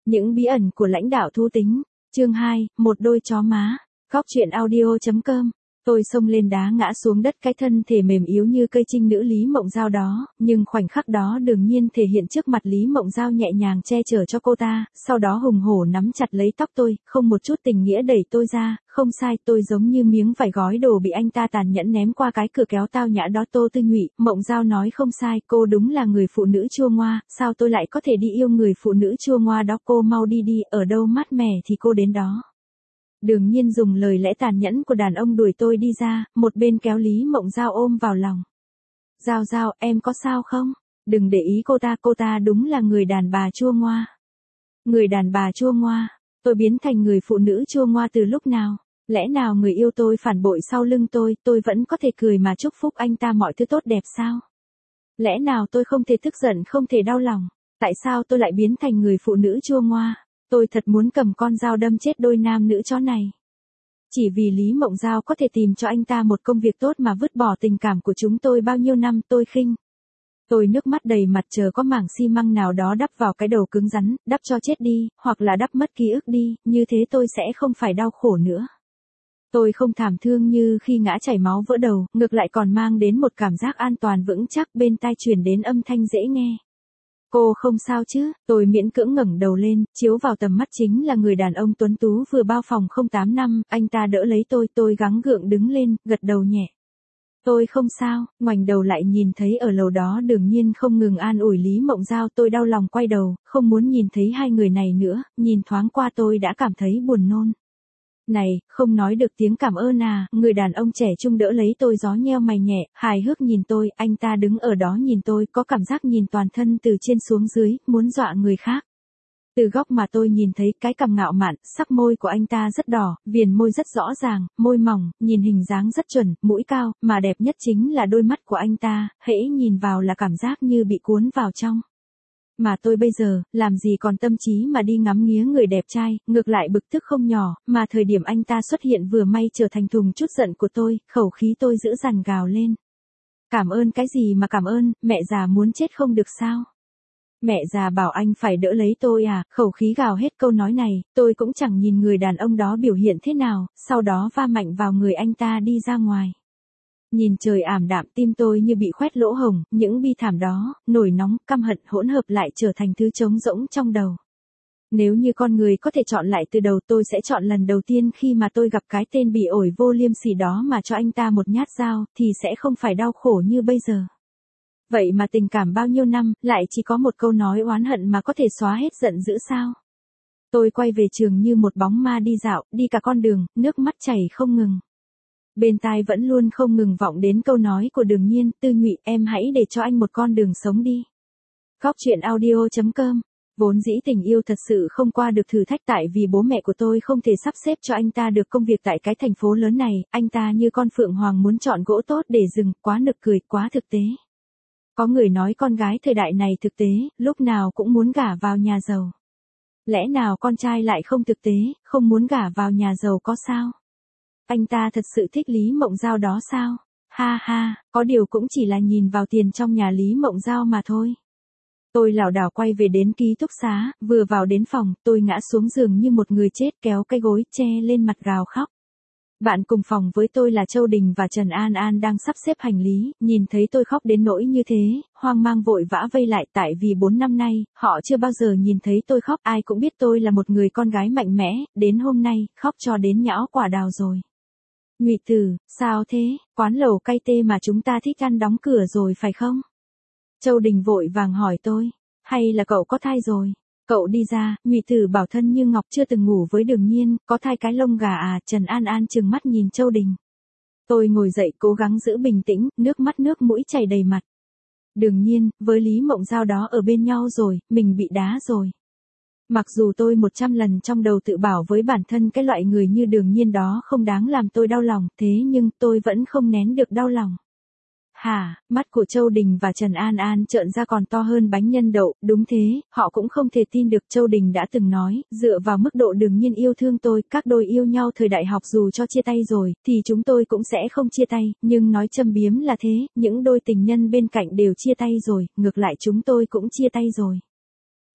Những bí ẩn của lãnh đạo Thu Tính. Chương 2, một đôi chó má. Góc truyện audio.com. Tôi xông lên đá ngã xuống đất, cái thân thể mềm yếu như cây trinh nữ Lý Mộng Giao đó, nhưng khoảnh khắc đó đương nhiên thể hiện trước mặt Lý Mộng Giao nhẹ nhàng che chở cho cô ta, sau đó hùng hổ nắm chặt lấy tóc tôi, không một chút tình nghĩa đẩy tôi ra, không sai, tôi giống như miếng vải gói đồ bị anh ta tàn nhẫn ném qua cái cửa kéo tao nhã đó. Tô Tư Nhụy, Mộng Giao nói không sai, cô đúng là người phụ nữ chua ngoa, sao tôi lại có thể đi yêu người phụ nữ chua ngoa đó, cô mau đi đi, ở đâu mát mẻ thì cô đến đó. Đương nhiên dùng lời lẽ tàn nhẫn của đàn ông đuổi tôi đi ra, một bên kéo Lý Mộng Giao ôm vào lòng. Giao Giao, em có sao không? Đừng để ý cô ta đúng là người đàn bà chua ngoa. Người đàn bà chua ngoa, tôi biến thành người phụ nữ chua ngoa từ lúc nào? Lẽ nào người yêu tôi phản bội sau lưng tôi vẫn có thể cười mà chúc phúc anh ta mọi thứ tốt đẹp sao? Lẽ nào tôi không thể tức giận, không thể đau lòng? Tại sao tôi lại biến thành người phụ nữ chua ngoa? Tôi thật muốn cầm con dao đâm chết đôi nam nữ chó này. Chỉ vì Lý Mộng Giao có thể tìm cho anh ta một công việc tốt mà vứt bỏ tình cảm của chúng tôi bao nhiêu năm, tôi khinh. Tôi nước mắt đầy mặt chờ có mảng xi măng nào đó đắp vào cái đầu cứng rắn, đắp cho chết đi, hoặc là đắp mất ký ức đi, như thế tôi sẽ không phải đau khổ nữa. Tôi không thảm thương như khi ngã chảy máu vỡ đầu, ngược lại còn mang đến một cảm giác an toàn vững chắc, bên tai truyền đến âm thanh dễ nghe. Cô không sao chứ? Tôi miễn cưỡng ngẩng đầu lên, chiếu vào tầm mắt chính là người đàn ông tuấn tú vừa bao phòng 08 năm, anh ta đỡ lấy tôi gắng gượng đứng lên, gật đầu nhẹ. Tôi không sao, ngoảnh đầu lại nhìn thấy ở lầu đó đương nhiên không ngừng an ủi Lý Mộng Giao, tôi đau lòng quay đầu, không muốn nhìn thấy hai người này nữa, nhìn thoáng qua tôi đã cảm thấy buồn nôn. Này, không nói được tiếng cảm ơn à, người đàn ông trẻ trung đỡ lấy tôi gió nheo mày nhẹ, hài hước nhìn tôi, anh ta đứng ở đó nhìn tôi, có cảm giác nhìn toàn thân từ trên xuống dưới, muốn dọa người khác. Từ góc mà tôi nhìn thấy cái cằm ngạo mạn, sắc môi của anh ta rất đỏ, viền môi rất rõ ràng, môi mỏng, nhìn hình dáng rất chuẩn, mũi cao, mà đẹp nhất chính là đôi mắt của anh ta, hễ nhìn vào là cảm giác như bị cuốn vào trong. Mà tôi bây giờ, làm gì còn tâm trí mà đi ngắm nghía người đẹp trai, ngược lại bực tức không nhỏ, mà thời điểm anh ta xuất hiện vừa may trở thành thùng chút giận của tôi, khẩu khí tôi dữ dằn gào lên. Cảm ơn cái gì mà cảm ơn, mẹ già muốn chết không được sao? Mẹ già bảo anh phải đỡ lấy tôi à, khẩu khí gào hết câu nói này, tôi cũng chẳng nhìn người đàn ông đó biểu hiện thế nào, sau đó va mạnh vào người anh ta đi ra ngoài. Nhìn trời ảm đạm, tim tôi như bị khoét lỗ hổng, những bi thảm đó, nổi nóng, căm hận hỗn hợp lại trở thành thứ trống rỗng trong đầu. Nếu như con người có thể chọn lại từ đầu, tôi sẽ chọn lần đầu tiên khi mà tôi gặp cái tên bị ổi vô liêm sỉ đó mà cho anh ta một nhát dao, thì sẽ không phải đau khổ như bây giờ. Vậy mà tình cảm bao nhiêu năm, lại chỉ có một câu nói oán hận mà có thể xóa hết giận dữ sao? Tôi quay về trường như một bóng ma đi dạo, đi cả con đường, nước mắt chảy không ngừng. Bên tai vẫn luôn không ngừng vọng đến câu nói của Đường Nhiên, Tư Nhụy, em hãy để cho anh một con đường sống đi. Góc truyện audio.com. Vốn dĩ tình yêu thật sự không qua được thử thách, tại vì bố mẹ của tôi không thể sắp xếp cho anh ta được công việc tại cái thành phố lớn này, anh ta như con phượng hoàng muốn chọn gỗ tốt để rừng, quá nực cười, quá thực tế. Có người nói con gái thời đại này thực tế, lúc nào cũng muốn gả vào nhà giàu. Lẽ nào con trai lại không thực tế, không muốn gả vào nhà giàu có sao? Anh ta thật sự thích Lý Mộng Giao đó sao? Ha ha, có điều cũng chỉ là nhìn vào tiền trong nhà Lý Mộng Giao mà thôi. Tôi lảo đảo quay về đến ký túc xá, vừa vào đến phòng, tôi ngã xuống giường như một người chết, kéo cái gối che lên mặt gào khóc. Bạn cùng phòng với tôi là Châu Đình và Trần An An đang sắp xếp hành lý, nhìn thấy tôi khóc đến nỗi như thế, hoang mang vội vã vây lại, tại vì 4 năm nay, họ chưa bao giờ nhìn thấy tôi khóc, ai cũng biết tôi là một người con gái mạnh mẽ, đến hôm nay, khóc cho đến nhão quả đào rồi. Nhụy Tử, sao thế, quán lẩu cay tê mà chúng ta thích ăn đóng cửa rồi phải không? Châu Đình vội vàng hỏi tôi, hay là cậu có thai rồi? Cậu đi ra, Nhụy Tử bảo thân như ngọc chưa từng ngủ với Đường Nhiên, có thai cái lông gà à, Trần An An trừng mắt nhìn Châu Đình. Tôi ngồi dậy cố gắng giữ bình tĩnh, nước mắt nước mũi chảy đầy mặt. Đường Nhiên, với Lý Mộng Giao đó ở bên nhau rồi, mình bị đá rồi. Mặc dù tôi 100 lần trong đầu tự bảo với bản thân cái loại người như Đường Nhiên đó không đáng làm tôi đau lòng, thế nhưng tôi vẫn không nén được đau lòng. Hả, mắt của Châu Đình và Trần An An trợn ra còn to hơn bánh nhân đậu, đúng thế, họ cũng không thể tin được. Châu Đình đã từng nói, dựa vào mức độ Đường Nhiên yêu thương tôi, các đôi yêu nhau thời đại học dù cho chia tay rồi, thì chúng tôi cũng sẽ không chia tay, nhưng nói châm biếm là thế, những đôi tình nhân bên cạnh đều chia tay rồi, ngược lại chúng tôi cũng chia tay rồi.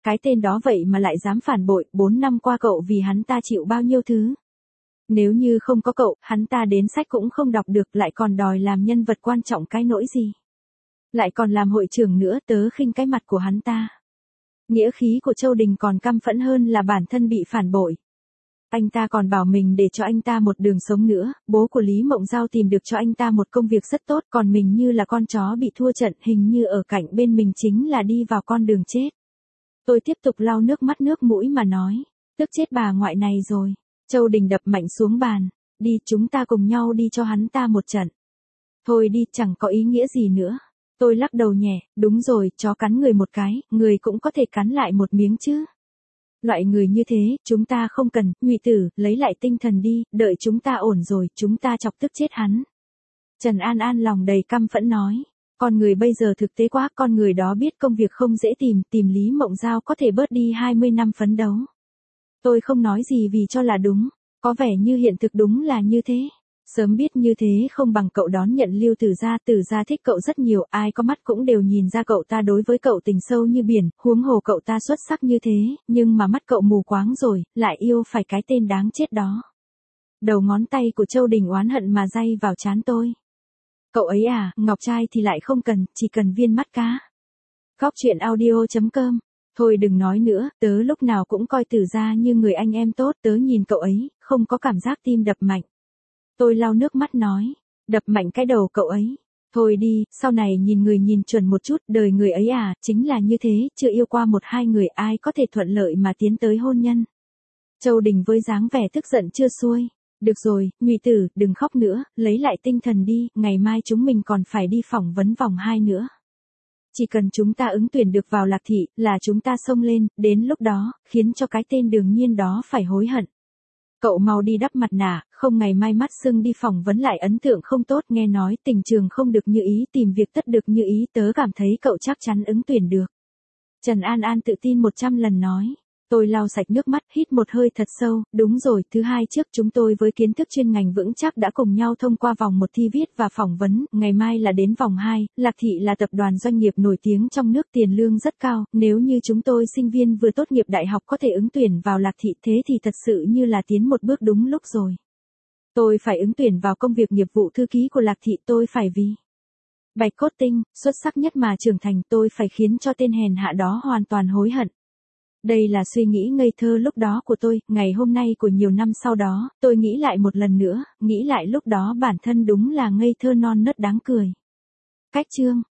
Cái tên đó vậy mà lại dám phản bội, 4 năm qua cậu vì hắn ta chịu bao nhiêu thứ. Nếu như không có cậu, hắn ta đến sách cũng không đọc được, lại còn đòi làm nhân vật quan trọng cái nỗi gì. Lại còn làm hội trưởng nữa, tớ khinh cái mặt của hắn ta. Nghĩa khí của Châu Đình còn căm phẫn hơn là bản thân bị phản bội. Anh ta còn bảo mình để cho anh ta một đường sống nữa, bố của Lý Mộng Giao tìm được cho anh ta một công việc rất tốt, còn mình như là con chó bị thua trận, hình như ở cạnh bên mình chính là đi vào con đường chết. Tôi tiếp tục lau nước mắt nước mũi mà nói, tức chết bà ngoại này rồi. Châu Đình đập mạnh xuống bàn, đi chúng ta cùng nhau đi cho hắn ta một trận. Thôi đi, chẳng có ý nghĩa gì nữa. Tôi lắc đầu nhẹ, đúng rồi, chó cắn người một cái, người cũng có thể cắn lại một miếng chứ. Loại người như thế, chúng ta không cần, Nhụy Tử, lấy lại tinh thần đi, đợi chúng ta ổn rồi, chúng ta chọc tức chết hắn. Trần An An lòng đầy căm phẫn nói, con người bây giờ thực tế quá, con người đó biết công việc không dễ tìm Lý Mộng Giao có thể bớt đi 20 năm phấn đấu. Tôi không nói gì vì cho là đúng, có vẻ như hiện thực đúng là như thế. Sớm biết như thế không bằng cậu đón nhận Lưu Tử gia thích cậu rất nhiều, ai có mắt cũng đều nhìn ra cậu ta đối với cậu tình sâu như biển, huống hồ cậu ta xuất sắc như thế, nhưng mà mắt cậu mù quáng rồi, lại yêu phải cái tên đáng chết đó. Đầu ngón tay của Châu Đình oán hận mà day vào trán tôi. Cậu ấy à, ngọc trai thì lại không cần, chỉ cần viên mắt cá. Góc truyện audio.com. Thôi đừng nói nữa, tớ lúc nào cũng coi Tử gia như người anh em tốt, tớ nhìn cậu ấy, không có cảm giác tim đập mạnh. Tôi lau nước mắt nói, đập mạnh cái đầu cậu ấy. Thôi đi, sau này nhìn người nhìn chuẩn một chút, đời người ấy à, chính là như thế, chưa yêu qua một hai người ai có thể thuận lợi mà tiến tới hôn nhân. Châu Đình với dáng vẻ tức giận chưa xuôi. Được rồi, Nhụy Tử, đừng khóc nữa, lấy lại tinh thần đi, ngày mai chúng mình còn phải đi phỏng vấn vòng 2 nữa. Chỉ cần chúng ta ứng tuyển được vào Lạc Thị, là chúng ta xông lên, đến lúc đó, khiến cho cái tên Đường Nhiên đó phải hối hận. Cậu mau đi đắp mặt nạ, không ngày mai mắt sưng đi phỏng vấn lại ấn tượng không tốt, nghe nói tình trường không được như ý, tìm việc tất được như ý, tớ cảm thấy cậu chắc chắn ứng tuyển được. Trần An An tự tin 100 lần nói. Tôi lau sạch nước mắt, hít một hơi thật sâu, đúng rồi, thứ hai trước chúng tôi với kiến thức chuyên ngành vững chắc đã cùng nhau thông qua vòng 1 thi viết và phỏng vấn, ngày mai là đến vòng 2, Lạc Thị là tập đoàn doanh nghiệp nổi tiếng trong nước, tiền lương rất cao, nếu như chúng tôi sinh viên vừa tốt nghiệp đại học có thể ứng tuyển vào Lạc Thị thế thì thật sự như là tiến một bước đúng lúc rồi. Tôi phải ứng tuyển vào công việc nghiệp vụ thư ký của Lạc Thị, tôi phải vì bạch cốt tinh, xuất sắc nhất mà trưởng thành, tôi phải khiến cho tên hèn hạ đó hoàn toàn hối hận. Đây là suy nghĩ ngây thơ lúc đó của tôi, ngày hôm nay của nhiều năm sau đó, tôi nghĩ lại một lần nữa, nghĩ lại lúc đó bản thân đúng là ngây thơ non nớt đáng cười. Cách chương